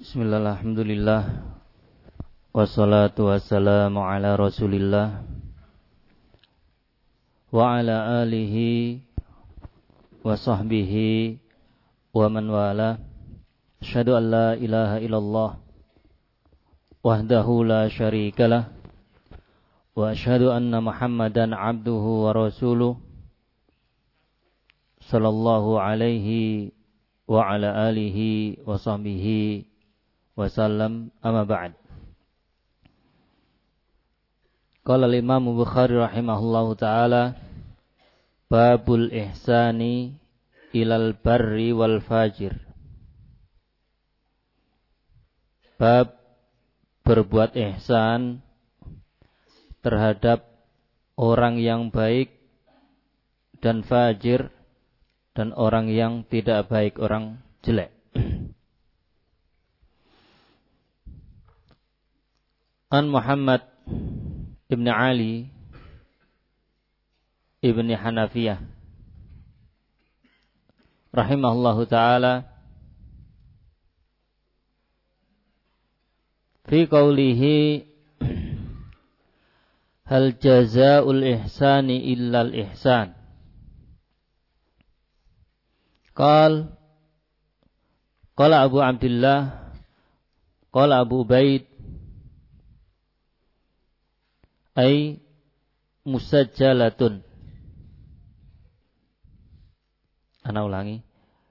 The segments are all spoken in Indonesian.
Bismillah, alhamdulillah, wassalatu wassalamu ala rasulillah wa ala alihi wa sahbihi wa man wala. Asyhadu an la ilaha illallah wahdahu la syarikalah wa asyhadu anna Muhammadan abduhu wa rasuluh sallallahu alaihi wa ala alihi wa sahbihi wasallam, amma ba'd. Qala al-Imam Bukhari rahimahullahu ta'ala, babul ihsani ilal barri wal fajir. Bab berbuat ihsan terhadap orang yang baik dan fajir, dan orang yang tidak baik, orang jelek. An Muhammad ibn Ali ibn Hanafiyah rahimahullahu ta'ala fi qawlihi hal jazaa'ul ihsani illa al-ihsan. Qala Abu Abdullah qala Abu Ubaid ay musajjalatun. Ana ulangi.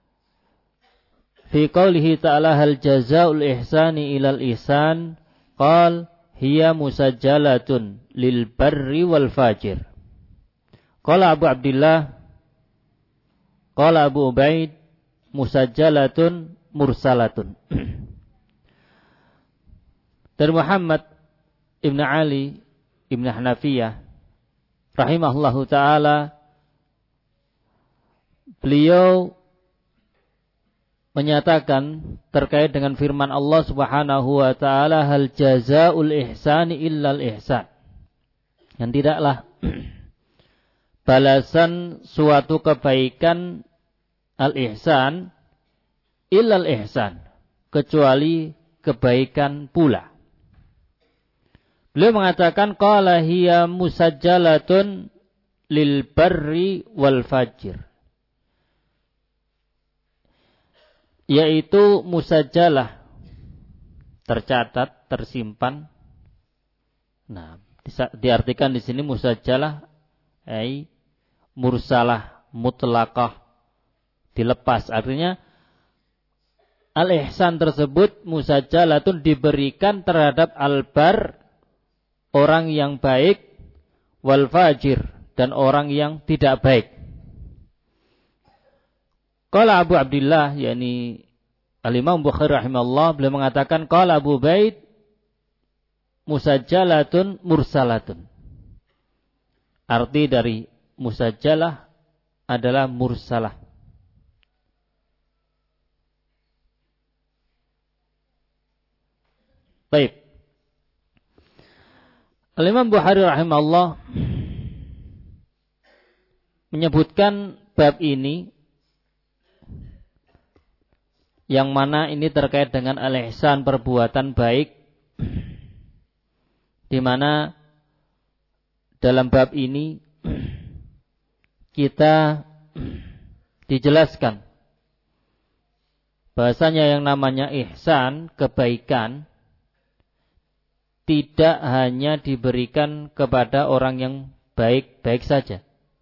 Fi qaulihi ta'ala hal jazaa'ul ihsani ilal ihsan, qal hiya musajjalatun lil barri wal fajir. Qala Abu Abdullah qala Abu Ubaid musajjalatun mursalatun. Dari Muhammad ibn Ali Ibn Hanafiyah rahimahullahu ta'ala, beliau menyatakan terkait dengan firman Allah subhanahu wa ta'ala, hal jazaa'ul ihsani illal ihsan, yang tidaklah balasan suatu kebaikan al-ihsan illal ihsan, kecuali kebaikan pula. Beliau mengatakan qala hiya musajjalatun lil barri wal fajir, yaitu musajjalah, tercatat, tersimpan. Nah, diartikan di sini musajjalah ai mursalah, mutlaqah, dilepas. Artinya al-ihsan tersebut musajjalatun, diberikan terhadap al-bar, orang yang baik, wal fajir, dan orang yang tidak baik. Qala Abu Abdullah, yakni al-Imam Bukhari rahimahullah, beliau mengatakan qala Abu Ubaid musajjalatun mursalatun. Arti dari musajjalah adalah mursalah. Baik. Al-Imam Bukhari rahimahullah menyebutkan bab ini, yang mana ini terkait dengan al-ihsan, perbuatan baik, di mana dalam bab ini kita dijelaskan bahasanya yang namanya ihsan, kebaikan, tidak hanya diberikan kepada orang yang baik-baik saja.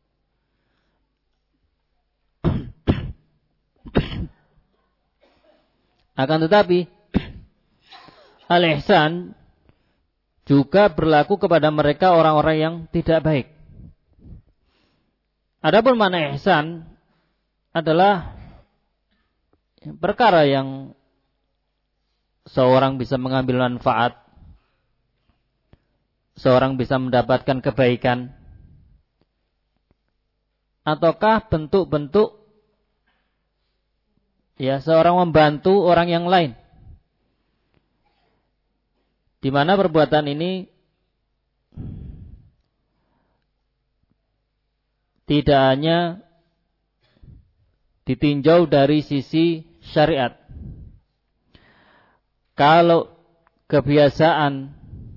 Akan tetapi al-ihsan juga berlaku kepada mereka orang-orang yang tidak baik. Adapun makna ihsan adalah perkara yang seorang bisa mengambil manfaat, seorang bisa mendapatkan kebaikan, ataukah bentuk-bentuk seorang membantu orang yang lain, di mana perbuatan ini tidak hanya ditinjau dari sisi syariat, Kalau kebiasaan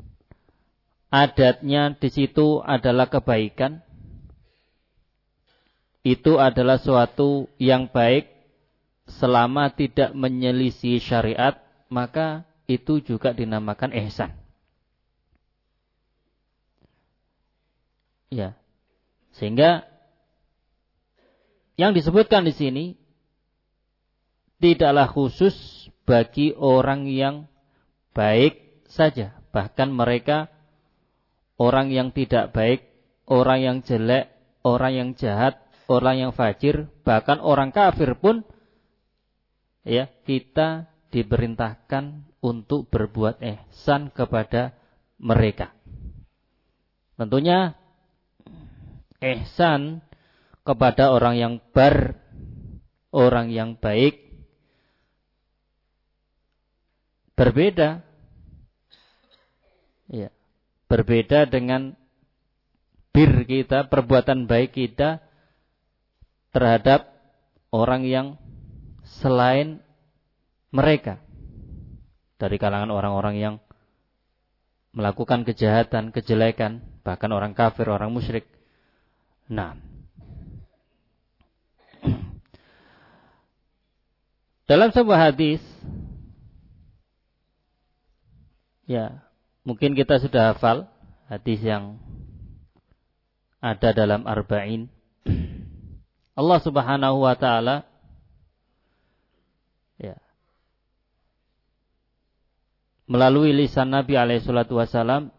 adatnya di situ adalah kebaikan, itu adalah suatu yang baik selama tidak menyelisih syariat, maka itu juga dinamakan ihsan. Ya. Sehingga yang disebutkan di sini tidaklah khusus bagi orang yang baik saja. Bahkan mereka orang yang tidak baik, orang yang jelek, orang yang jahat, orang yang fajir, bahkan orang kafir pun ya, kita diperintahkan untuk berbuat ihsan kepada mereka. Tentunya ihsan kepada orang yang orang yang baik berbeda. Ya, berbeda dengan kita, perbuatan baik kita terhadap orang yang selain mereka. Dari kalangan orang-orang yang melakukan kejahatan, kejelekan, bahkan orang kafir, orang musyrik. Nah, dalam sebuah hadis, ya, mungkin kita sudah hafal hadis yang ada dalam Arba'in. Allah Subhanahu wa taala ya, melalui lisan Nabi alaihi salatu wasalam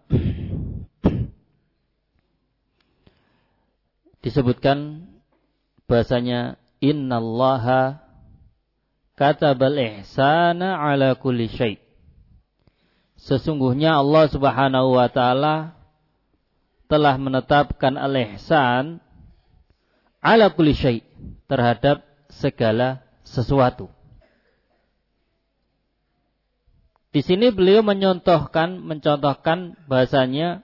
disebutkan bahasanya innallaha katabal ihsana ala kulli syai'. Sesungguhnya Allah Subhanahu wa taala telah menetapkan al-ihsan ala kulli syai', terhadap segala sesuatu. Di sini beliau mencontohkan bahasanya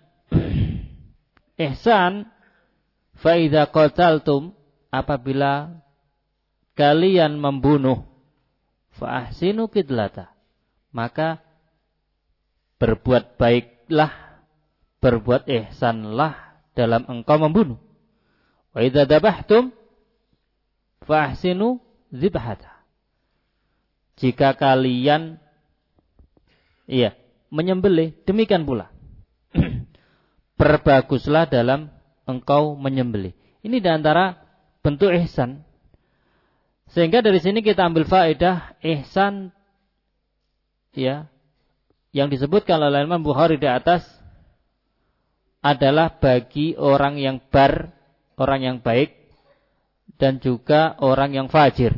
ihsan fa idza qataltum, apabila kalian membunuh, fa ahsinu qitlata, maka berbuat baiklah, berbuat ihsanlah dalam engkau membunuh. Wa idza dabahtum fa ahsinu dzibhata, jika kalian menyembelih, demikian pula perbaguslah dalam engkau menyembelih. Ini di antara bentuk ihsan. Sehingga dari sini kita ambil faedah ihsan ya, yang disebutkan oleh Imam Bukhari di atas adalah bagi orang yang orang yang baik dan juga orang yang fajir.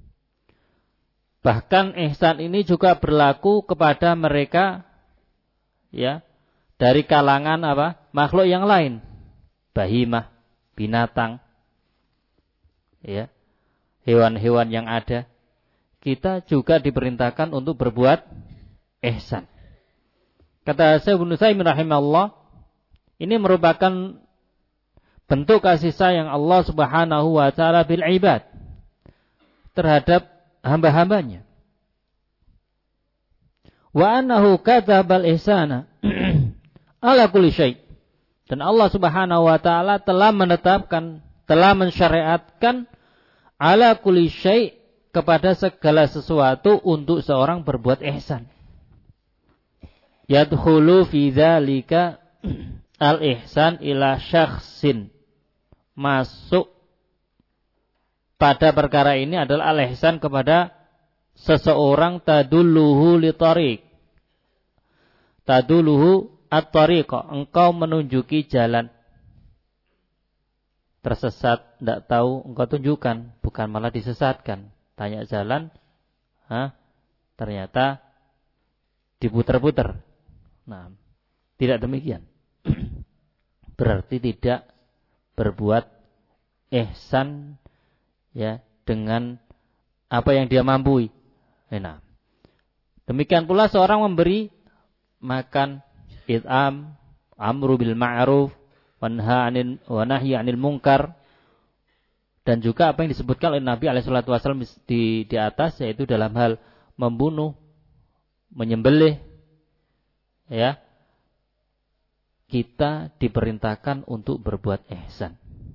Bahkan ihsan ini juga berlaku kepada mereka ya, dari kalangan makhluk yang lain, bahimah, binatang, ya, hewan-hewan yang ada. Kita juga diperintahkan untuk berbuat ihsan. Kata Syekh Ibnu Utsaimin rahimahullah, ini merupakan bentuk kasih sayang Allah Subhanahu wa taala bil ibad terhadap hamba-hambanya. Wa annahu katabal ihsana ala kulli syai'. Dan Allah Subhanahu wa taala telah menetapkan, telah mensyariatkan ala kulli syai' kepada segala sesuatu untuk seorang berbuat ihsan. Yadkhulu fi dzalika al-ihsan ila syakhsin. Masuk pada perkara ini adalah al-ihsan kepada seseorang, tadulluhu li tariq. Tadulluhu at-tariqa, engkau menunjuki jalan. Tersesat, tidak tahu, engkau tunjukkan, bukan malah disesatkan. Tanya jalan, ternyata diputer-puter. Nah, tidak demikian. Berarti tidak berbuat ihsan ya, dengan apa yang dia mampu. Nah, demikian pula seorang memberi makan, it'am, amru bil ma'ruf, wa nahyi 'anil munkar, dan juga apa yang disebutkan oleh Nabi alaihi salatu wasallam di atas, yaitu dalam hal membunuh menyembelih, ya, kita diperintahkan untuk berbuat ihsan.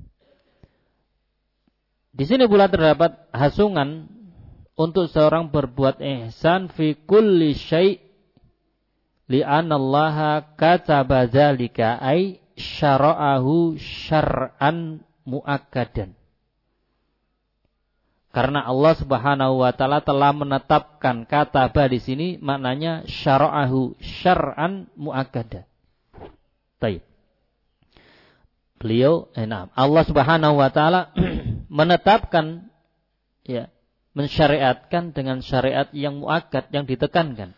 Di sini pula terdapat hasungan untuk seorang berbuat ihsan fi kulli syai' li'anna Allah kataba dzalika ay syara'ahu syar'an muakkadan. Karena Allah Subhanahu wa taala telah menetapkan kataba di sini maknanya syara'ahu syar'an muakkadan. Baik. Beliau Allah Subhanahu wa taala menetapkan, ya, mensyariatkan dengan syariat yang muakkad, yang ditekankan.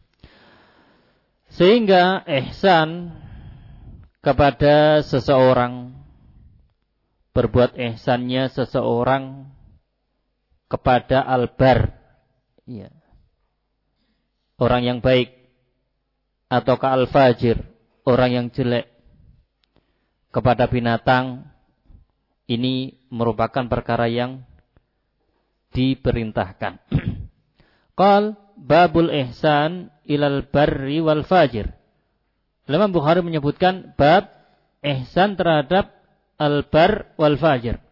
Sehingga ihsan kepada seseorang, berbuat ihsannya seseorang kepada albar, ya, orang yang baik, atau ke al-fajir, orang yang jelek, kepada binatang, ini merupakan perkara yang diperintahkan. Qal babul ihsan ilal barri wal fajir. Imam Bukhari menyebutkan bab ihsan terhadap al-bar wal fajir.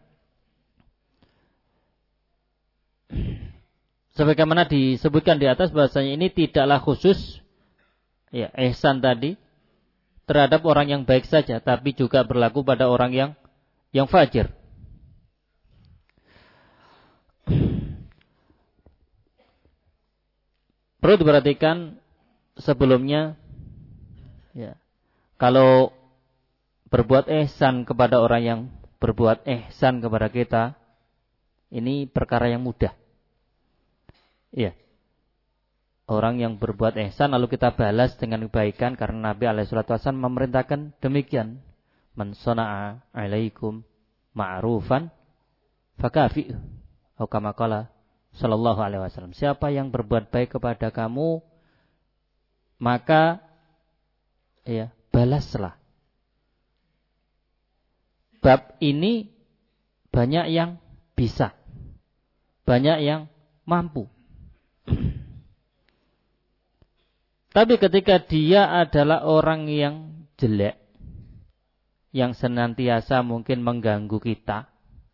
Sebagaimana disebutkan di atas, bahasanya ini tidaklah khusus, ya, ihsan tadi terhadap orang yang baik saja, tapi juga berlaku pada orang yang fajir. Perlu diperhatikan sebelumnya, ya, kalau berbuat ihsan kepada orang yang berbuat ihsan kepada kita, ini perkara yang mudah. Ya. Orang yang berbuat ihsan lalu kita balas dengan kebaikan, karena Nabi SAW memerintahkan demikian. Man sana'a alaikum ma'rufan fakafi'u. Atau kama qala sallallahu alaihi wasallam. Siapa yang berbuat baik kepada kamu, maka, ya, balaslah. Bab ini banyak yang bisa, banyak yang mampu. Tapi ketika dia adalah orang yang jelek, yang senantiasa mungkin mengganggu kita,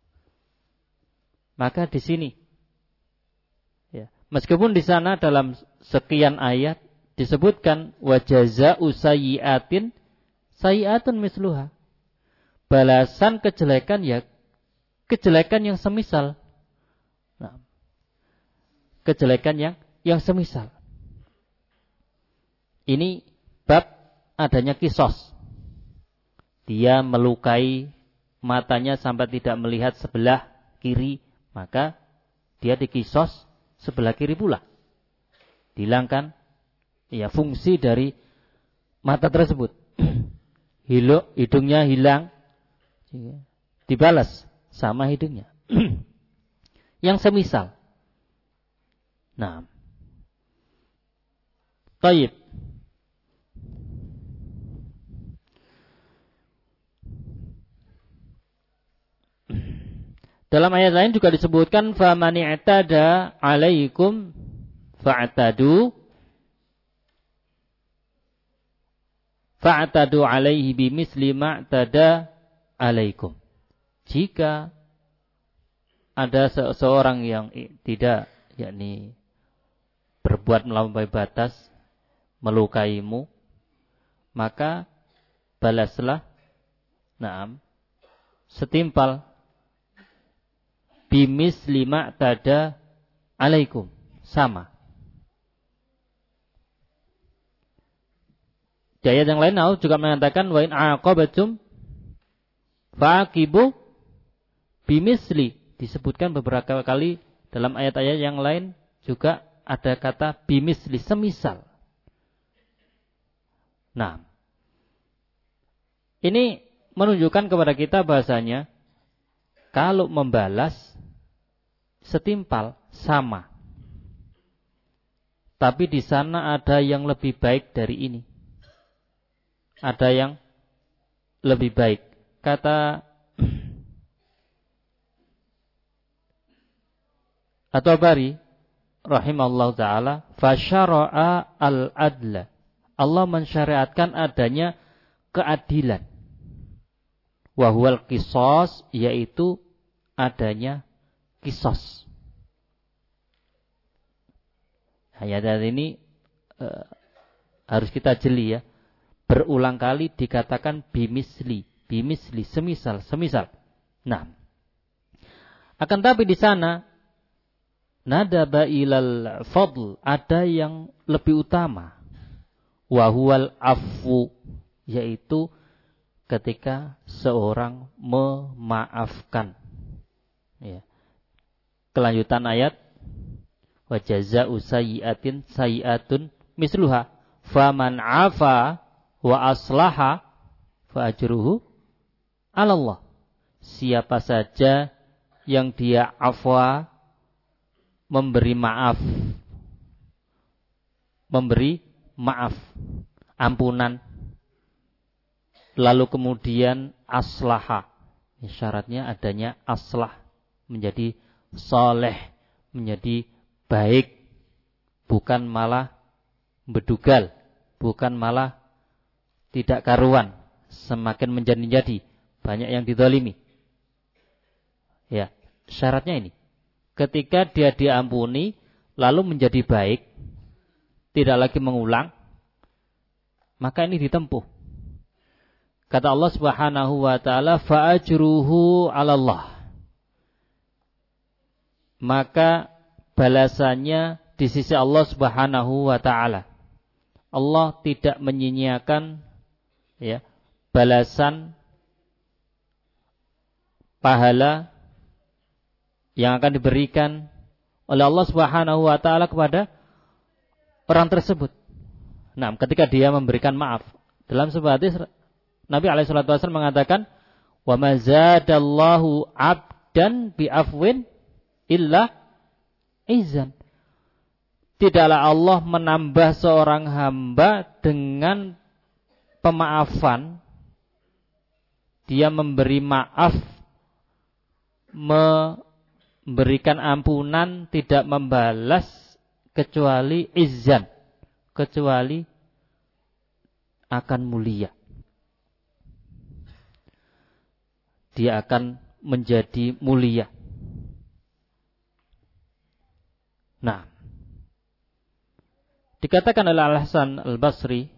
maka di sini, ya, meskipun di sana dalam sekian ayat disebutkan wa jazaa'u sayyi'atin sayyi'atun misluha. Balasan kejelekan, ya, kejelekan yang semisal. Nah, kejelekan yang semisal. Ini bab adanya kisos. Dia melukai matanya sampai tidak melihat sebelah kiri, maka dia dikisos sebelah kiri pula. Dihilangkan, ya, fungsi dari mata tersebut. Hidungnya hilang, dibalas sama hidungnya. Yang semisal. Nah, taib. Dalam ayat lain juga disebutkan faman i'tada 'alaikum fa'tadu 'alaihi bimisli ma'tada 'alaikum. Jika ada seseorang yang tidak, yakni berbuat melampaui batas, melukaimu, maka balaslah, na'am, setimpal bimisli ma'tada 'alaikum, sama. Di ayat yang lain Allah juga mengatakan wa in aqabatum fa'aqibu bimisli. Disebutkan beberapa kali dalam ayat-ayat yang lain juga ada kata bimisli, semisal. Nah, ini menunjukkan kepada kita bahasanya kalau membalas setimpal, sama. Tapi di sana ada yang lebih baik dari ini. Ada yang lebih baik. Kata At-Tabari rahimahullah ta'ala, fasyara'a al-adla. Allah mensyariatkan adanya keadilan. Wa huwal qisas, yaitu adanya qisas. Ayat ini harus kita jeli ya. Berulang kali dikatakan bimisli, semisal. Nah, akan tapi di sana nadaba ilal fadl, ada yang lebih utama. Wa huwal afu, yaitu ketika seorang memaafkan. Ya. Kelanjutan ayat, wa jazaa'u sayyi'atin sayyi'atun misluha faman 'afa wa aslaha fa ajruhu 'ala Allah. Siapa saja yang dia afwa, memberi maaf, ampunan, lalu kemudian aslaha. Syaratnya adanya aslah, menjadi soleh, menjadi baik, bukan malah bedugal, bukan malah tidak karuan, semakin menjadi-jadi, banyak yang dizalimi. Ya, syaratnya ini. Ketika dia diampuni, lalu menjadi baik, tidak lagi mengulang, maka ini ditempuh. Kata Allah Subhanahu wa ta'ala, fa'ajruhu 'ala Allah. Maka balasannya di sisi Allah Subhanahu wa ta'ala. Allah tidak menyia-nyiakan ya, balasan pahala yang akan diberikan oleh Allah Subhanahu wa ta'ala kepada orang tersebut. Nah, ketika dia memberikan maaf. Dalam sebuah hadis Nabi SAW mengatakan, wa ma zadallahu 'abdan bi afwin illa izan. Tidaklah Allah menambah seorang hamba dengan pemaafan. Dia memberi maaf, memberikan ampunan, tidak membalas kecuali izan, kecuali akan mulia. Dia akan menjadi mulia. Nah, dikatakan oleh Al-Hasan Al-Basri,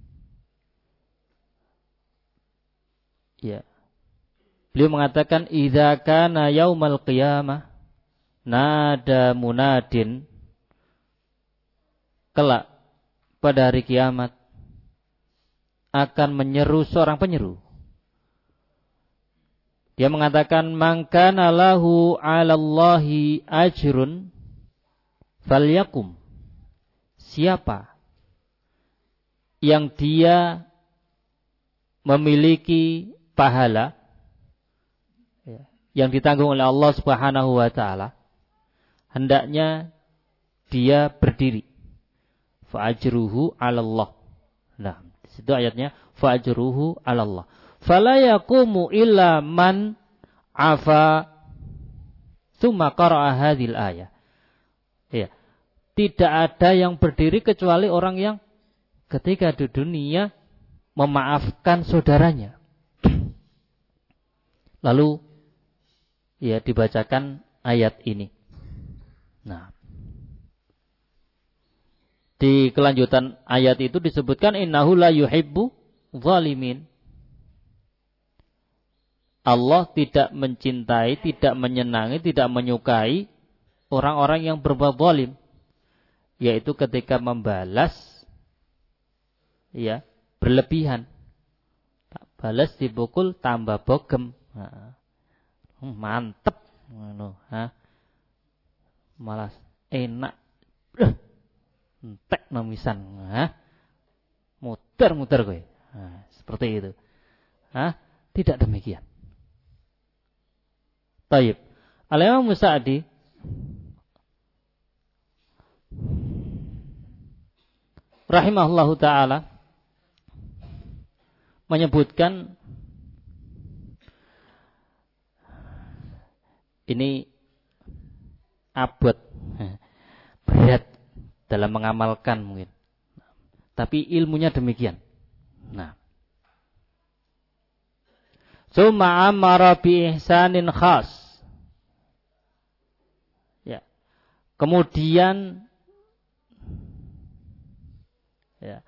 ya, beliau mengatakan, idza kana yaumal qiyamah nada munadin, kelak pada hari kiamat akan menyeru seorang penyeru. Dia mengatakan, man kana lahu 'alallahi ajrun falyakum. Siapa yang dia memiliki pahala yang ditanggung oleh Allah Subhanahu wa ta'ala, hendaknya dia berdiri. Fa'ajruhu 'ala Allah. Nah, di situ ayatnya fa'ajruhu 'ala Allah. Fala yaqumu illa man afa. Tsumma qara'a hadhil ayah. Ya. Tidak ada yang berdiri kecuali orang yang ketika di dunia memaafkan saudaranya. Lalu ya dibacakan ayat ini. Nah, di kelanjutan ayat itu disebutkan innahu la yuhibbu zalimin. Allah tidak mencintai, tidak menyenangi, tidak menyukai orang-orang yang berbuat zalim, yaitu ketika membalas ya berlebihan. Balas dipukul tambah bogem. Mantep malas enak entek nomisan muter-muter kowe. Seperti itu. Tidak demikian. Taib. Al-Imam Sa'di rahimahullahu ta'ala menyebutkan ini abot berat dalam mengamalkan mungkin. Tapi ilmunya demikian. Nah. Summa amara bi ihsanin khas. Ya. Kemudian ya.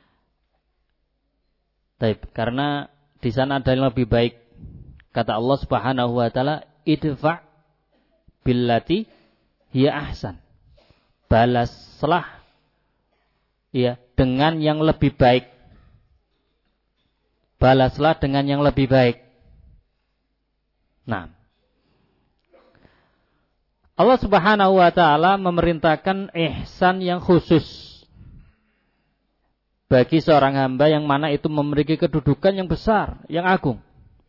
Baik, karena di sana ada yang lebih baik. Kata Allah Subhanahu wa taala, idfa' billati hiya ahsan. Balaslah ya dengan yang lebih baik. Balaslah dengan yang lebih baik. Nah, Allah Subhanahu wa taala memerintahkan ihsan yang khusus bagi seorang hamba yang mana itu memiliki kedudukan yang besar, yang agung.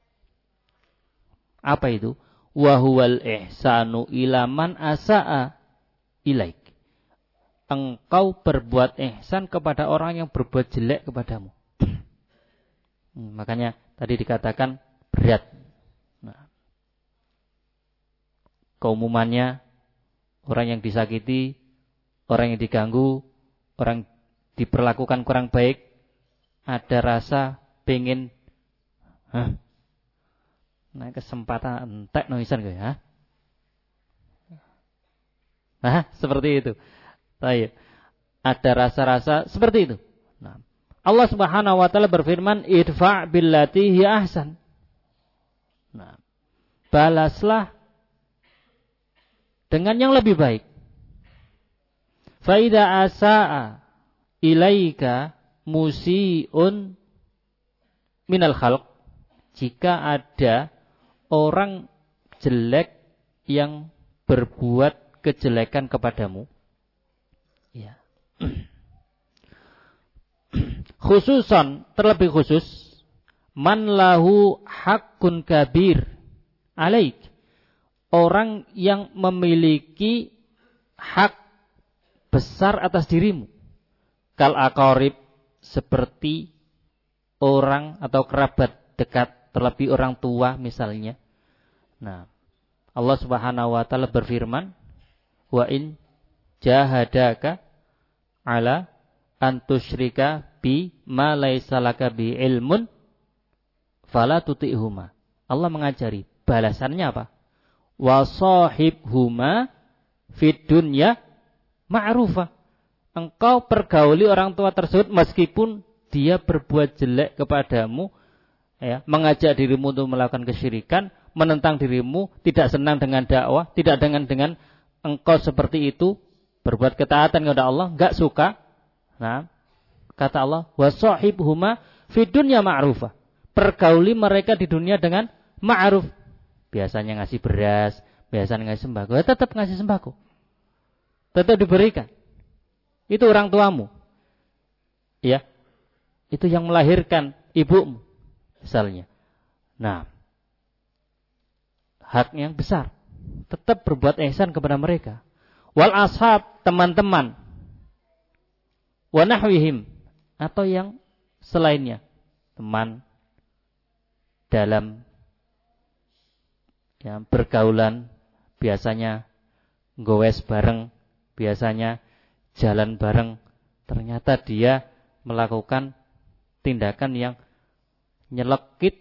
Apa itu? Wa huwal ihsanu ila man asaa ilaik. Engkau berbuat ihsan kepada orang yang berbuat jelek kepadamu. Makanya tadi dikatakan berat. Nah, keumumannya orang yang disakiti, orang yang diganggu, orang diperlakukan kurang baik, ada rasa pengen nah kesempatan entek noisan gue ya. Nah, seperti itu. Baik. Ada rasa-rasa seperti itu. Nah, Allah Subhanahu wa taala berfirman, "Idfa' billati hiya ahsan." Nah, balaslah dengan yang lebih baik. Fa idza asaa ilaika musii'un minal khalq, jika ada orang jelek yang berbuat kejelekan kepadamu, ya. Khususan, terlebih khusus, man lahu haqqun kabir alaik, orang yang memiliki hak besar atas dirimu. Kal aqarib, seperti orang atau kerabat dekat, terlebih orang tua misalnya. Nah, Allah Subhanahu wa taala berfirman, wa in jahadaka ala an tusyrika bi ma laisa laka bi ilmun fala tuti'huma. Allah mengajari balasannya apa? Wa shahibhuma fid dunya ma'rufa. Engkau pergauli orang tua tersebut meskipun dia berbuat jelek kepadamu, ya, mengajak dirimu untuk melakukan kesyirikan, menentang dirimu, tidak senang dengan dakwah, tidak dengan engkau seperti itu, berbuat ketaatan kepada Allah, enggak suka. Nah, kata Allah, wa shahibhuma fid dunya ma'rufa. Pergauli mereka di dunia dengan ma'ruf. Biasanya ngasih beras, biasanya ngasih sembako, ya tetap ngasih sembako. Tetap diberikan. Itu orang tuamu. Ya. Itu yang melahirkan ibumu misalnya. Nah, hak yang besar. Tetap berbuat ihsan kepada mereka. Wal ashab, teman-teman. Wa nahwihim, atau yang selainnya. Teman dalam ya, bergaulan, biasanya gowes bareng, biasanya jalan bareng, ternyata dia melakukan tindakan yang nyelekit,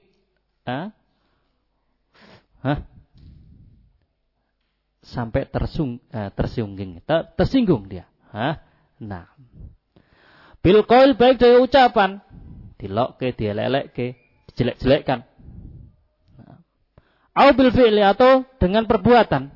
sampai tersinggung dia. Nah, bil qaul, baik dari ucapan, dilokke, dielek-elekke, dijelek-jelekkan. Au bil fi'li, atau dengan perbuatan.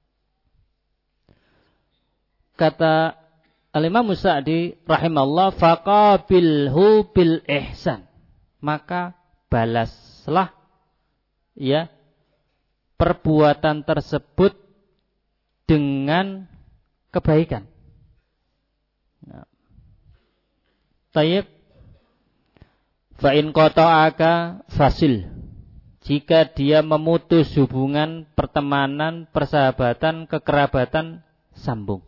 Kata Al-Imam Sa'di rahimahullah, faqabilhu bil ihsan, maka balaslah ya perbuatan tersebut dengan kebaikan. Nah. Tayyib, fa in qata'aka fasil, jika dia memutus hubungan pertemanan, persahabatan, kekerabatan, sambung.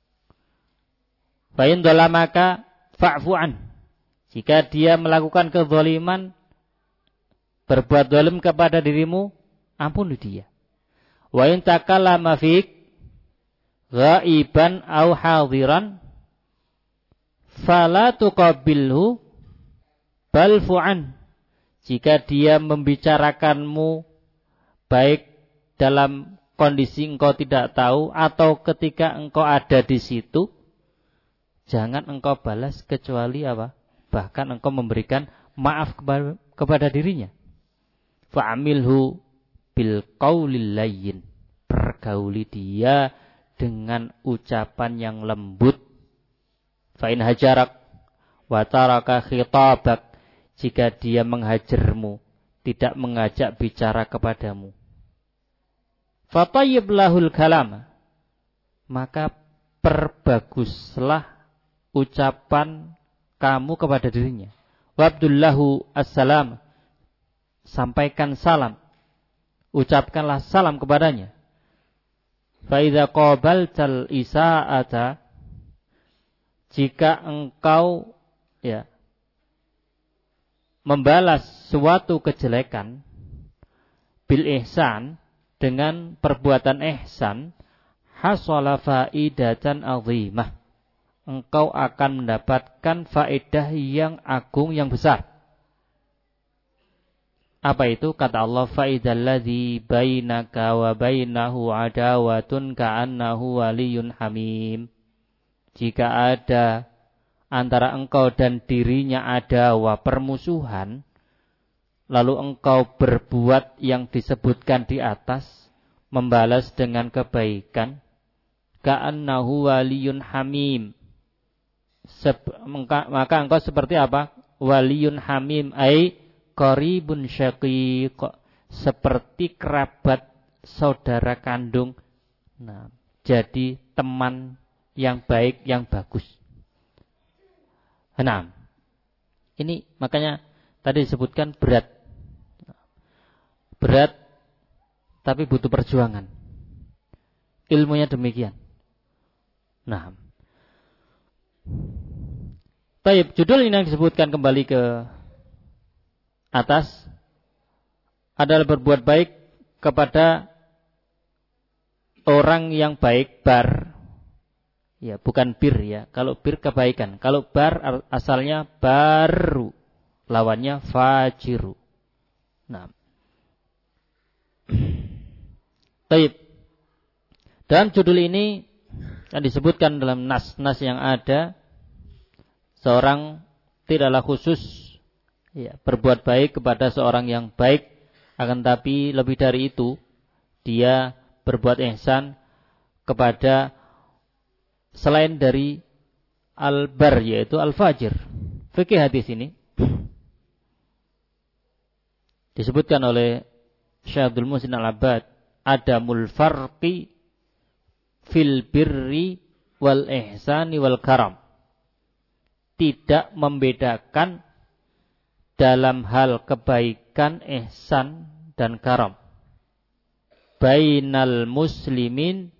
Fa in dhalamaka fa'fu an, jika dia melakukan kezaliman, berbuat zalim kepada dirimu, ampuni dia. Wa in takallama fik ghaiban au hadiran fala tuqabilhu bal fu'an. Jika dia membicarakanmu baik dalam kondisi engkau tidak tahu atau ketika engkau ada di situ, jangan engkau balas kecuali apa? Bahkan engkau memberikan maaf kepada dirinya. Fa'amilhu bil qaulil layyin. Pergauli dia dengan ucapan yang lembut. Fa in hajarak wa taraka khitabak. Jika dia menghajarmu, tidak mengajak bicara kepadamu. Fatayyib lahul kalam. Maka perbaguslah ucapan kamu kepada dirinya. Wabdullahu assalam. Sampaikan salam. Ucapkanlah salam kepadanya. Fa idza qabaltal isaata. Jika engkau membalas suatu kejelekan bil ihsan, dengan perbuatan ihsan, hasala faidatan azimah. Engkau akan mendapatkan faedah yang agung, yang besar. Apa itu? Kata Allah, faidal ladzi bainaka wa bainahu adawatun ka'annahu waliyyun hamim. Jika ada antara engkau dan dirinya ada permusuhan, lalu engkau berbuat yang disebutkan di atas, membalas dengan kebaikan, ka'annahu waliyyun hamim. Maka engkau seperti apa? Waliyun hamim, ai qaribun syaqiq, seperti kerabat saudara kandung. Nah, jadi teman yang baik, yang bagus. Nah, ini makanya tadi disebutkan berat, tapi butuh perjuangan. Ilmunya demikian. Nah, baik, judul ini yang disebutkan kembali ke atas adalah berbuat baik kepada orang yang baik, bar. Ya, bukan bir ya. Kalau bir kebaikan. Kalau bar asalnya baru. Lawannya fajiru. Nah. Baik. Dalam judul ini yang disebutkan dalam nas-nas yang ada, seorang tidaklah khusus berbuat baik kepada seorang yang baik, akan tapi lebih dari itu, dia berbuat ihsan kepada selain dari al-bar, yaitu al-fajir. Fikih hadis ini disebutkan oleh Syekh Abdul Muhsin Al-Abbad, adamul farqi fil birri wal ihsani wal karam. Tidak membedakan dalam hal kebaikan, ihsan dan karam. Bainal muslimi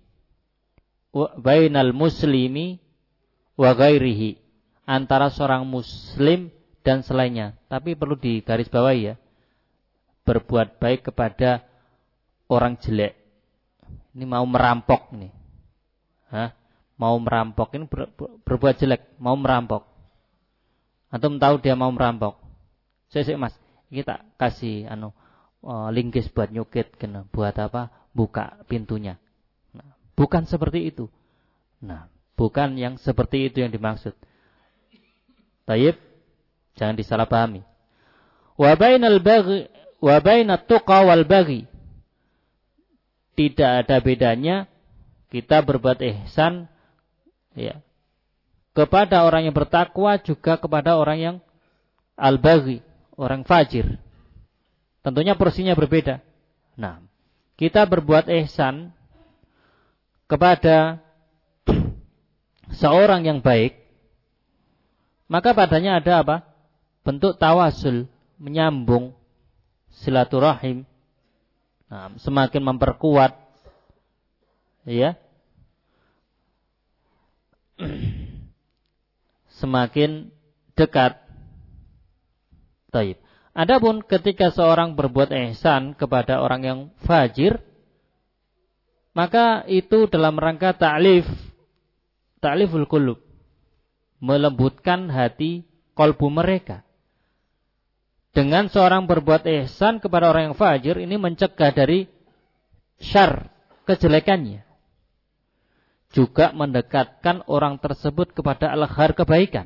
wa ghairihi, antara seorang muslim dan selainnya. Tapi perlu digarisbawahi ya, berbuat baik kepada orang jelek. Ini mau merampok nih. Mau merampok, ini berbuat jelek, mau merampok. Antum tahu dia mau merampok. Saya mas, kita kasih linggis buat nyukit, kena buat apa? Buka pintunya. Nah, bukan seperti itu. Nah, bukan yang seperti itu yang dimaksud. Tayyib, jangan disalahpahami. Wa bainat tuqa wal baghi. Tidak ada bedanya kita berbuat ihsan kepada orang yang bertakwa, juga kepada orang yang al-baghi, orang fajir. Tentunya porsinya berbeda. Nah, kita berbuat ihsan kepada seorang yang baik, maka padanya ada apa? Bentuk tawasul, menyambung silaturahim. Nah, semakin memperkuat semakin dekat. Taib. Adapun ketika seorang berbuat ihsan kepada orang yang fajir, Maka itu dalam rangka ta'liful qulub, melembutkan hati kolbu mereka. Dengan seorang berbuat ihsan kepada orang yang fajir, ini mencegah dari syar, kejelekannya. Juga mendekatkan orang tersebut kepada al-khair, kebaikan.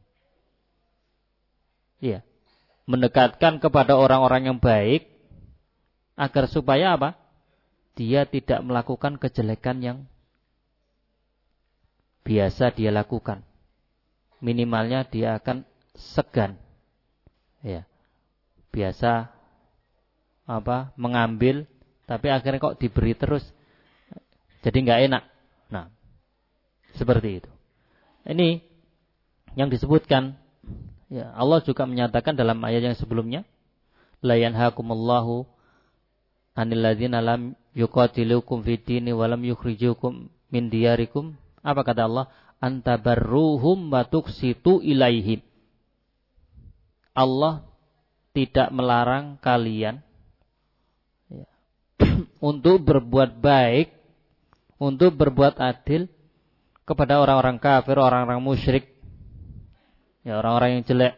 Iya. Mendekatkan kepada orang-orang yang baik, agar supaya apa? Dia tidak melakukan kejelekan yang biasa dia lakukan. Minimalnya dia akan segan. Ya. Biasa mengambil, tapi akhirnya kok diberi terus, jadi nggak enak. Nah, seperti itu. Ini yang disebutkan. Ya, Allah juga menyatakan dalam ayat yang sebelumnya, la yanhaakumullahu 'anil ladzina lam yuqatilukum fid dini wa lam yukhrijukum min diyarikum. Apa kata Allah? Antabarruhum wa tuqsitu ilaihim. Allah tidak melarang kalian untuk berbuat baik, untuk berbuat adil kepada orang-orang kafir, orang-orang musyrik, ya, orang-orang yang jelek,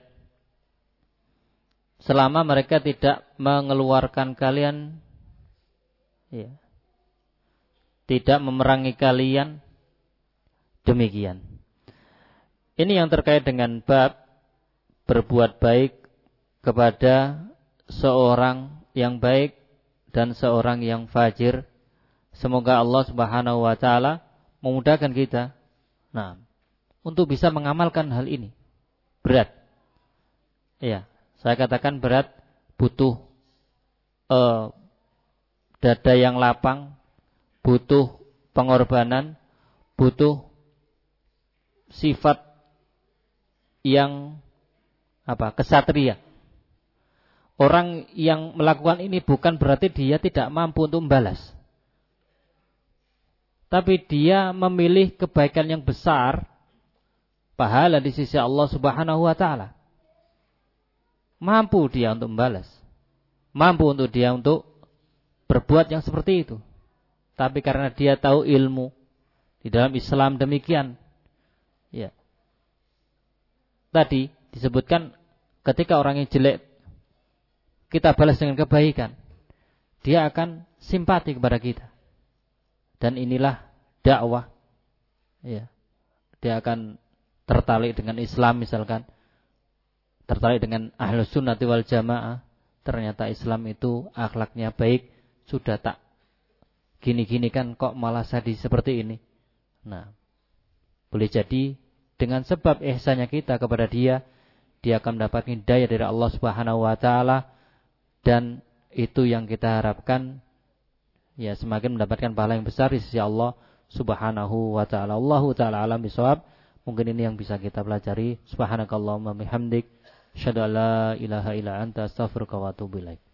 selama mereka tidak mengeluarkan kalian, ya, tidak memerangi kalian, demikian. Ini yang terkait dengan bab berbuat baik kepada seorang yang baik dan seorang yang fajir. Semoga Allah Subhanahu wa taala memudahkan kita, nah, untuk bisa mengamalkan hal ini. Berat. Ya, saya katakan berat, butuh dada yang lapang, butuh pengorbanan, butuh sifat yang kesatria. Orang yang melakukan ini bukan berarti dia tidak mampu untuk membalas, tapi dia memilih kebaikan yang besar, pahala di sisi Allah Subhanahu wa taala. Mampu dia untuk membalas, mampu untuk dia untuk berbuat yang seperti itu. Tapi karena dia tahu ilmu di dalam Islam demikian, ya. Tadi disebutkan ketika orang yang jelek kita balas dengan kebaikan, dia akan simpati kepada kita. Dan inilah dakwah. Ya. Dia akan tertarik dengan Islam misalkan, tertarik dengan Ahlus Sunnati wal Jamaah. Ternyata Islam itu akhlaknya baik, sudah tak gini-gini kan kok malah sadis seperti ini. Nah, boleh jadi dengan sebab ihsannya kita kepada dia akan mendapatkan hidayah dari Allah Subhanahu wa taala, dan itu yang kita harapkan, ya, semakin mendapatkan pahala yang besar di sisi Allah Subhanahu wa taala. Allahu taala alam bisawab. Mungkin ini yang bisa kita pelajari. Subhanakallahumma bihamdik, asyhadu an la ilaha illa anta, astaghfiruka wa atubu ilaik.